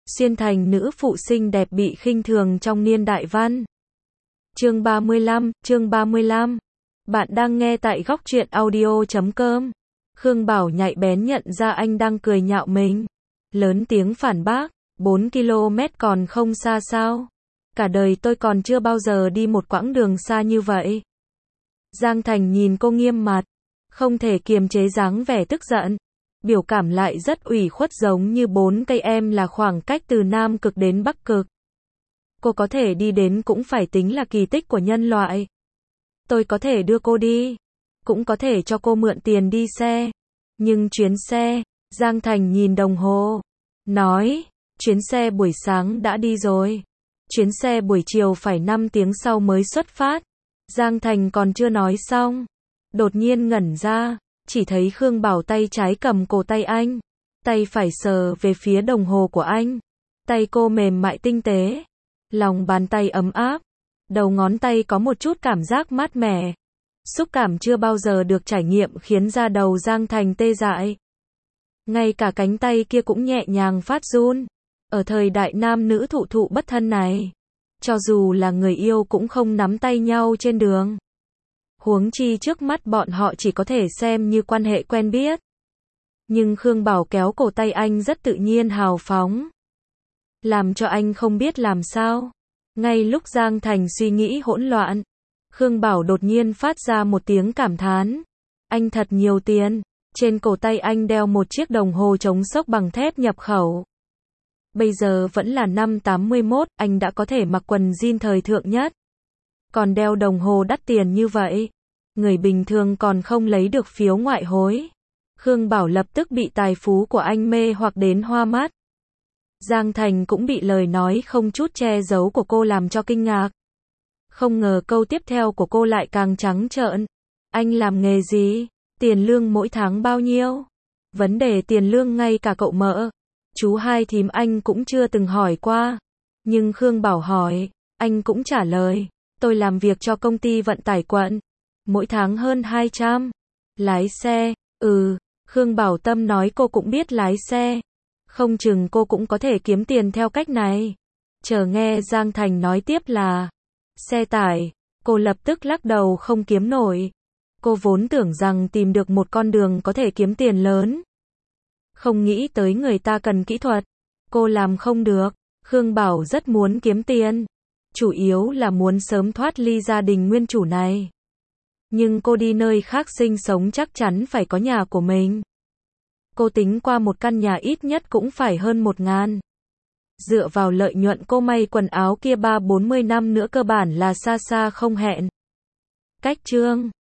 xuyên thành nữ phụ xinh đẹp bị khinh thường trong niên đại văn. Chương 35. Bạn đang nghe tại góc truyện audio.com. Khương Bảo nhạy bén nhận ra anh đang cười nhạo mình. Lớn tiếng phản bác, 4 km còn không xa sao? Cả đời tôi còn chưa bao giờ đi một quãng đường xa như vậy. Giang Thành nhìn cô nghiêm mặt, không thể kiềm chế dáng vẻ tức giận. Biểu cảm lại rất ủy khuất giống như 4 cây em là khoảng cách từ Nam Cực đến Bắc Cực. Cô có thể đi đến cũng phải tính là kỳ tích của nhân loại. Tôi có thể đưa cô đi, cũng có thể cho cô mượn tiền đi xe. Nhưng chuyến xe, Giang Thành nhìn đồng hồ, nói, chuyến xe buổi sáng đã đi rồi. Chuyến xe buổi chiều phải 5 tiếng sau mới xuất phát. Giang Thành còn chưa nói xong, đột nhiên ngẩn ra, chỉ thấy Khương Bảo tay trái cầm cổ tay anh, tay phải sờ về phía đồng hồ của anh. Tay cô mềm mại tinh tế, lòng bàn tay ấm áp, đầu ngón tay có một chút cảm giác mát mẻ. Xúc cảm chưa bao giờ được trải nghiệm khiến da đầu Giang Thành tê dại. Ngay cả cánh tay kia cũng nhẹ nhàng phát run. Ở thời đại nam nữ thụ thụ bất thân này, cho dù là người yêu cũng không nắm tay nhau trên đường. Huống chi trước mắt bọn họ chỉ có thể xem như quan hệ quen biết. Nhưng Khương Bảo kéo cổ tay anh rất tự nhiên hào phóng, làm cho anh không biết làm sao. Ngay lúc Giang Thành suy nghĩ hỗn loạn, Khương Bảo đột nhiên phát ra một tiếng cảm thán. Anh thật nhiều tiền. Trên cổ tay anh đeo một chiếc đồng hồ chống sốc bằng thép nhập khẩu. Bây giờ vẫn là năm 81, anh đã có thể mặc quần jean thời thượng nhất. Còn đeo đồng hồ đắt tiền như vậy, người bình thường còn không lấy được phiếu ngoại hối. Khương Bảo lập tức bị tài phú của anh mê hoặc đến hoa mắt. Giang Thành cũng bị lời nói không chút che giấu của cô làm cho kinh ngạc. Không ngờ câu tiếp theo của cô lại càng trắng trợn. Anh làm nghề gì? Tiền lương mỗi tháng bao nhiêu? Vấn đề tiền lương ngay cả cậu mợ, chú hai thím anh cũng chưa từng hỏi qua. Nhưng Khương Bảo hỏi, anh cũng trả lời, tôi làm việc cho công ty vận tải quận, mỗi tháng hơn 200. Lái xe, Khương Bảo Tâm nói cô cũng biết lái xe. Không chừng cô cũng có thể kiếm tiền theo cách này. Chờ nghe Giang Thành nói tiếp là xe tải, cô lập tức lắc đầu không kiếm nổi. Cô vốn tưởng rằng tìm được một con đường có thể kiếm tiền lớn. Không nghĩ tới người ta cần kỹ thuật. Cô làm không được. Khương Bảo rất muốn kiếm tiền. Chủ yếu là muốn sớm thoát ly gia đình nguyên chủ này. Nhưng cô đi nơi khác sinh sống chắc chắn phải có nhà của mình. Cô tính qua một căn nhà ít nhất cũng phải hơn 1.000. Dựa vào lợi nhuận cô may quần áo kia 30-40 năm nữa cơ bản là xa xa không hẹn. Cách chương